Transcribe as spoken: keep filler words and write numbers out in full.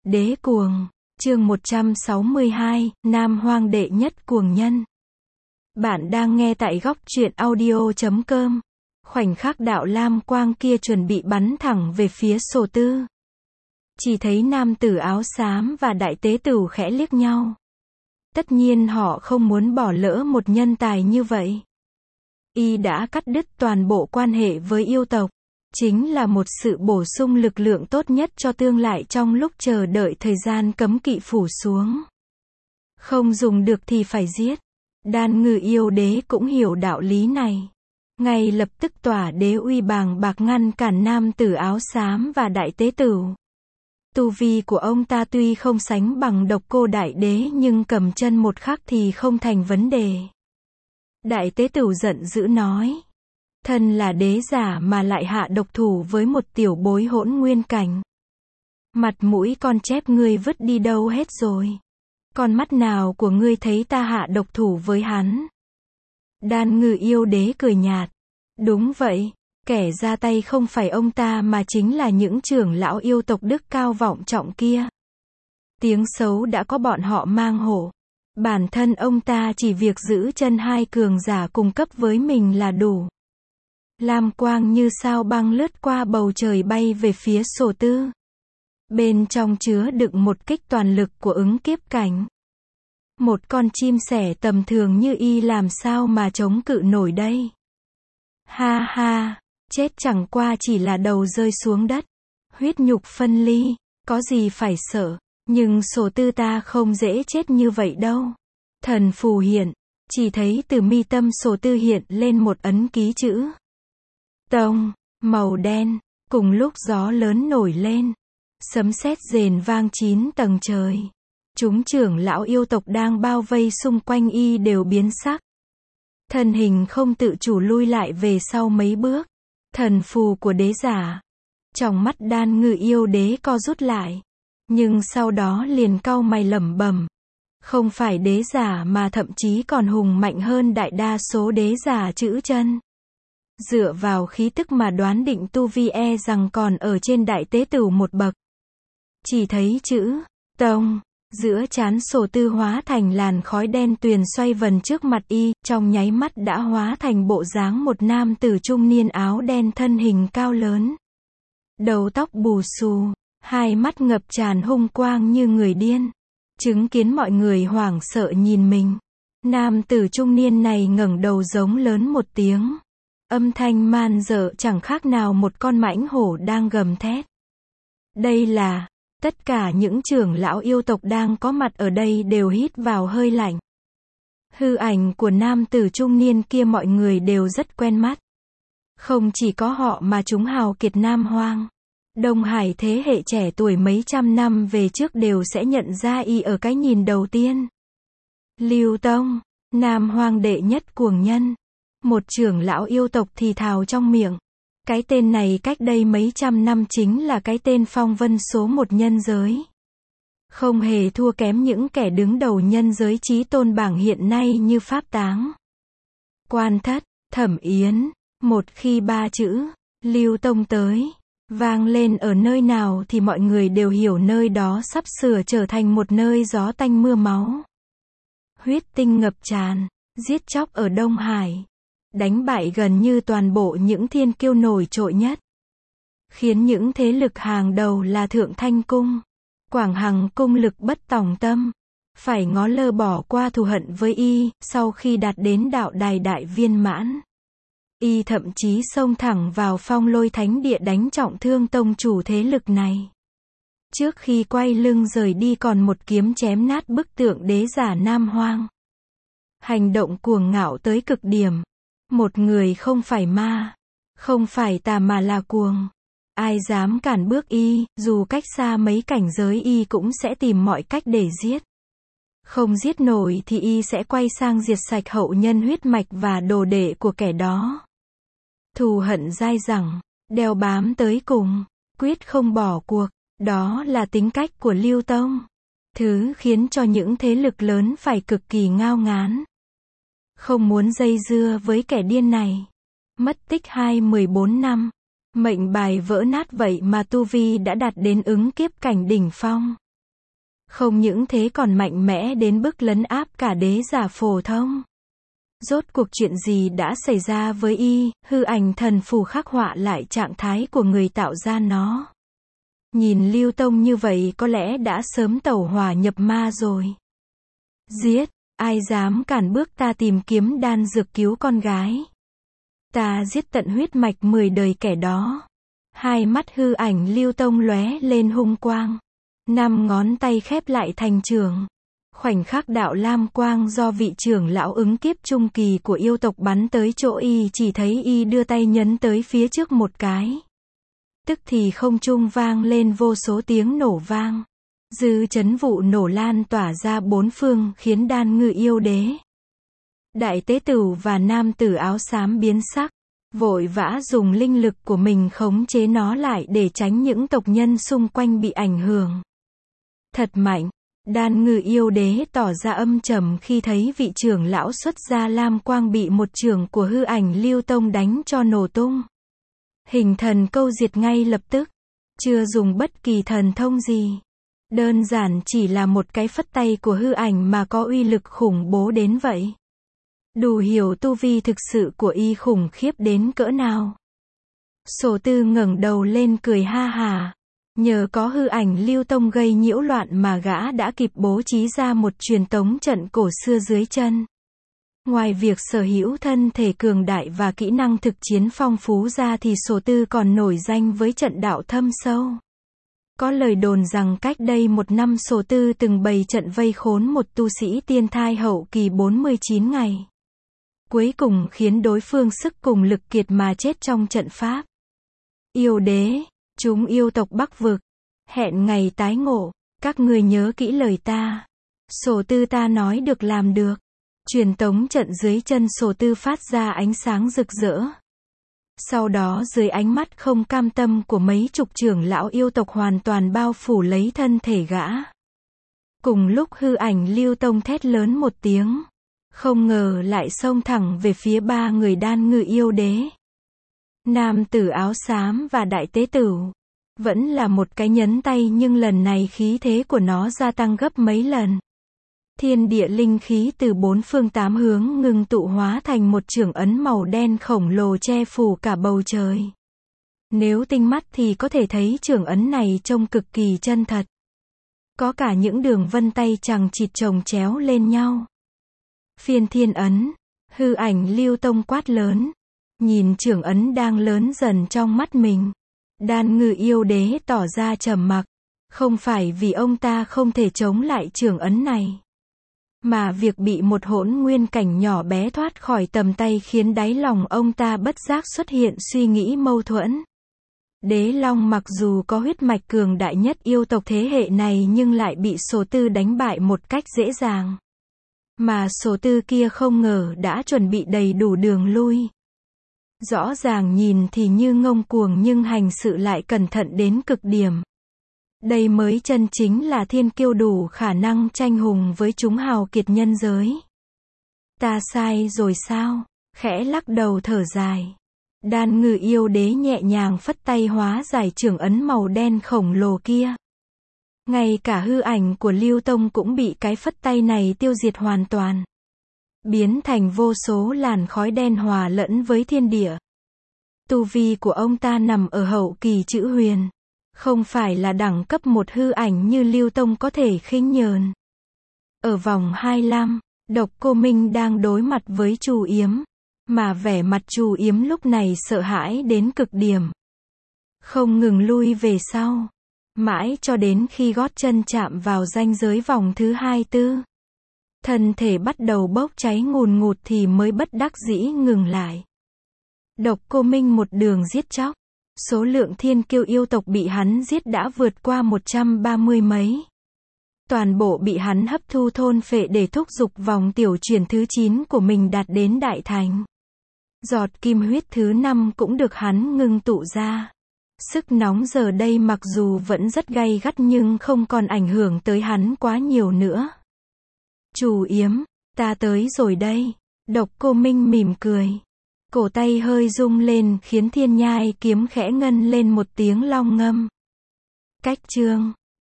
Đế cuồng, chương một trăm sáu mươi hai, Nam Hoang đệ nhất cuồng nhân. Bạn đang nghe tại góc truyện audio chấm com. Khoảnh khắc đạo lam quang kia chuẩn bị bắn thẳng về phía Sổ Tư. Chỉ thấy nam tử áo xám và đại tế tử khẽ liếc nhau. Tất nhiên họ không muốn bỏ lỡ một nhân tài như vậy. Y đã cắt đứt toàn bộ quan hệ với yêu tộc. Chính là một sự bổ sung lực lượng tốt nhất cho tương lai trong lúc chờ đợi thời gian cấm kỵ phủ xuống. Không dùng được thì phải giết. Đan Ngư yêu đế cũng hiểu đạo lý này. Ngay lập tức tỏa đế uy bàng bạc ngăn cản nam tử áo xám và đại tế tử. Tu vi của ông ta tuy không sánh bằng Độc Cô đại đế nhưng cầm chân một khắc thì không thành vấn đề. Đại tế tử giận dữ nói. Thân là đế giả mà lại hạ độc thủ với một tiểu bối hỗn nguyên cảnh. Mặt mũi con chép ngươi vứt đi đâu hết rồi. Con mắt nào của ngươi thấy ta hạ độc thủ với hắn? Đan Ngư yêu đế cười nhạt. Đúng vậy, kẻ ra tay không phải ông ta mà chính là những trưởng lão yêu tộc đức cao vọng trọng kia. Tiếng xấu đã có bọn họ mang hổ. Bản thân ông ta chỉ việc giữ chân hai cường giả cùng cấp với mình là đủ. Lam quang như sao băng lướt qua bầu trời bay về phía Sổ Tư. Bên trong chứa đựng một kích toàn lực của ứng kiếp cảnh. Một con chim sẻ tầm thường như y làm sao mà chống cự nổi đây? Ha ha, chết chẳng qua chỉ là đầu rơi xuống đất. Huyết nhục phân ly, có gì phải sợ, nhưng Sổ Tư ta không dễ chết như vậy đâu. Thần phù hiện, chỉ thấy từ mi tâm Sổ Tư hiện lên một ấn ký chữ. Tông, màu đen, cùng lúc gió lớn nổi lên. Sấm sét rền vang chín tầng trời. Chúng trưởng lão yêu tộc đang bao vây xung quanh y đều biến sắc. Thân hình không tự chủ lui lại về sau mấy bước. Thần phù của đế giả. Trong mắt Đan Ngư yêu đế co rút lại. Nhưng sau đó liền cau mày lẩm bẩm. Không phải đế giả mà thậm chí còn hùng mạnh hơn đại đa số đế giả chữ chân. Dựa vào khí tức mà đoán định tu vi e rằng còn ở trên đại tế tử một bậc. Chỉ thấy chữ Tông giữa trán Sổ Tư hóa thành làn khói đen tuyền xoay vần trước mặt y, trong nháy mắt đã hóa thành bộ dáng một nam tử trung niên áo đen thân hình cao lớn. Đầu tóc bù xù, hai mắt ngập tràn hung quang như người điên. Chứng kiến mọi người hoảng sợ nhìn mình. Nam tử trung niên này ngẩng đầu giống lớn một tiếng. Âm thanh man dợ chẳng khác nào một con mãnh hổ đang gầm thét. Đây là, tất cả những trưởng lão yêu tộc đang có mặt ở đây đều hít vào hơi lạnh. Hư ảnh của nam tử trung niên kia mọi người đều rất quen mắt. Không chỉ có họ mà chúng hào kiệt Nam Hoang. Đông Hải thế hệ trẻ tuổi mấy trăm năm về trước đều sẽ nhận ra y ở cái nhìn đầu tiên. Lưu Tông, Nam Hoang đệ nhất cuồng nhân. Một trưởng lão yêu tộc thì thào trong miệng. Cái tên này cách đây mấy trăm năm chính là cái tên phong vân số một nhân giới. Không hề thua kém những kẻ đứng đầu nhân giới chí tôn bảng hiện nay như Pháp Táng, Quan Thất, Thẩm Yến. Một khi ba chữ Lưu Tông tới vang lên ở nơi nào thì mọi người đều hiểu nơi đó sắp sửa trở thành một nơi gió tanh mưa máu. Huyết tinh ngập tràn, giết chóc ở Đông Hải. Đánh bại gần như toàn bộ những thiên kiêu nổi trội nhất. Khiến những thế lực hàng đầu là Thượng Thanh Cung, Quảng Hằng Cung lực bất tòng tâm. Phải ngó lơ bỏ qua thù hận với y, sau khi đạt đến đạo đài đại viên mãn. Y thậm chí xông thẳng vào Phong Lôi Thánh Địa đánh trọng thương tông chủ thế lực này. Trước khi quay lưng rời đi còn một kiếm chém nát bức tượng đế giả Nam Hoang. Hành động cuồng ngạo tới cực điểm. Một người không phải ma, không phải tà mà là cuồng. Ai dám cản bước y, dù cách xa mấy cảnh giới y cũng sẽ tìm mọi cách để giết. Không giết nổi thì y sẽ quay sang diệt sạch hậu nhân huyết mạch và đồ đệ của kẻ đó. Thù hận dai dẳng, đeo bám tới cùng, quyết không bỏ cuộc. Đó là tính cách của Lưu Tông. Thứ khiến cho những thế lực lớn phải cực kỳ ngao ngán. Không muốn dây dưa với kẻ điên này. Mất tích hai mươi bốn năm. Mệnh bài vỡ nát vậy mà tu vi đã đạt đến ứng kiếp cảnh đỉnh phong. Không những thế còn mạnh mẽ đến mức lấn áp cả đế giả phổ thông. Rốt cuộc chuyện gì đã xảy ra với y, hư ảnh thần phù khắc họa lại trạng thái của người tạo ra nó. Nhìn Lưu Tông như vậy có lẽ đã sớm tẩu hỏa nhập ma rồi. Giết, ai dám cản bước ta tìm kiếm đan dược cứu con gái. Ta giết tận huyết mạch mười đời kẻ đó. Hai mắt hư ảnh Lưu Tông lóe lên hung quang. Năm ngón tay khép lại thành trường. Khoảnh khắc đạo lam quang do vị trưởng lão ứng kiếp trung kỳ của yêu tộc bắn tới chỗ y, chỉ thấy y đưa tay nhấn tới phía trước một cái. Tức thì không trung vang lên vô số tiếng nổ vang. Dư chấn vụ nổ lan tỏa ra bốn phương khiến đan ngự yêu đế, đại tế tửu và nam tử áo xám biến sắc. Vội vã dùng linh lực của mình khống chế nó lại để tránh những tộc nhân xung quanh bị ảnh hưởng. Thật mạnh. Đan ngự yêu đế tỏ ra âm trầm khi thấy vị trưởng lão xuất ra lam quang bị một chưởng của hư ảnh Lưu Tông đánh cho nổ tung. Hình thần câu diệt ngay lập tức. Chưa dùng bất kỳ thần thông gì. Đơn giản chỉ là một cái phất tay của hư ảnh mà có uy lực khủng bố đến vậy. Đủ hiểu tu vi thực sự của y khủng khiếp đến cỡ nào. Sổ Tư ngẩng đầu lên cười ha hả. Nhờ có hư ảnh Lưu Tông gây nhiễu loạn mà gã đã kịp bố trí ra một truyền tống trận cổ xưa dưới chân. Ngoài việc sở hữu thân thể cường đại và kỹ năng thực chiến phong phú ra thì Sổ Tư còn nổi danh với trận đạo thâm sâu. Có lời đồn rằng cách đây một năm Sổ Tư từng bày trận vây khốn một tu sĩ tiên thai hậu kỳ bốn mươi chín ngày. Cuối cùng khiến đối phương sức cùng lực kiệt mà chết trong trận pháp. Yêu đế, chúng yêu tộc Bắc Vực, hẹn ngày tái ngộ, các ngươi nhớ kỹ lời ta. Sổ Tư ta nói được làm được. Truyền tống trận dưới chân Sổ Tư phát ra ánh sáng rực rỡ. Sau đó dưới ánh mắt không cam tâm của mấy chục trưởng lão yêu tộc hoàn toàn bao phủ lấy thân thể gã. Cùng lúc hư ảnh Lưu Tông thét lớn một tiếng. Không ngờ lại xông thẳng về phía ba người đan ngự yêu đế. Nam tử áo xám và đại tế tửu. Vẫn là một cái nhấn tay nhưng lần này khí thế của nó gia tăng gấp mấy lần. Thiên địa linh khí từ bốn phương tám hướng ngưng tụ hóa thành một chưởng ấn màu đen khổng lồ che phủ cả bầu trời. Nếu tinh mắt thì có thể thấy chưởng ấn này trông cực kỳ chân thật. Có cả những đường vân tay chằng chịt chồng chéo lên nhau. Phiên thiên ấn, hư ảnh Lưu Tông quát lớn. Nhìn chưởng ấn đang lớn dần trong mắt mình. Đan ngự yêu đế tỏ ra trầm mặc. Không phải vì ông ta không thể chống lại chưởng ấn này. Mà việc bị một hỗn nguyên cảnh nhỏ bé thoát khỏi tầm tay khiến đáy lòng ông ta bất giác xuất hiện suy nghĩ mâu thuẫn. Đế Long mặc dù có huyết mạch cường đại nhất yêu tộc thế hệ này nhưng lại bị Sổ Tư đánh bại một cách dễ dàng. Mà Sổ Tư kia không ngờ đã chuẩn bị đầy đủ đường lui. Rõ ràng nhìn thì như ngông cuồng nhưng hành sự lại cẩn thận đến cực điểm. Đây mới chân chính là thiên kiêu đủ khả năng tranh hùng với chúng hào kiệt nhân giới. Ta sai rồi sao? Khẽ lắc đầu thở dài. Đan ngự yêu đế nhẹ nhàng phất tay hóa giải chưởng ấn màu đen khổng lồ kia. Ngay cả hư ảnh của Lưu Tông cũng bị cái phất tay này tiêu diệt hoàn toàn. Biến thành vô số làn khói đen hòa lẫn với thiên địa. Tu vi của ông ta nằm ở hậu kỳ chữ huyền. Không phải là đẳng cấp một hư ảnh như Lưu Tông có thể khinh nhờn. Ở vòng hai mươi lăm, Độc Cô Minh đang đối mặt với Trù Yếm. Mà vẻ mặt Trù Yếm lúc này sợ hãi đến cực điểm. Không ngừng lui về sau. Mãi cho đến khi gót chân chạm vào ranh giới vòng thứ hai tư. Thân thể bắt đầu bốc cháy ngùn ngụt thì mới bất đắc dĩ ngừng lại. Độc Cô Minh một đường giết chóc. Số lượng thiên kiêu yêu tộc bị hắn giết đã vượt qua một trăm ba mươi mấy. Toàn bộ bị hắn hấp thu thôn phệ để thúc giục vòng tiểu chuyển thứ chín của mình đạt đến đại thành. Giọt kim huyết thứ năm cũng được hắn ngưng tụ ra. Sức nóng giờ đây mặc dù vẫn rất gay gắt nhưng không còn ảnh hưởng tới hắn quá nhiều nữa. Trù Yếm, ta tới rồi đây. Độc Cô Minh mỉm cười. Cổ tay hơi rung lên khiến thiên nhai kiếm khẽ ngân lên một tiếng long ngâm. Cách chương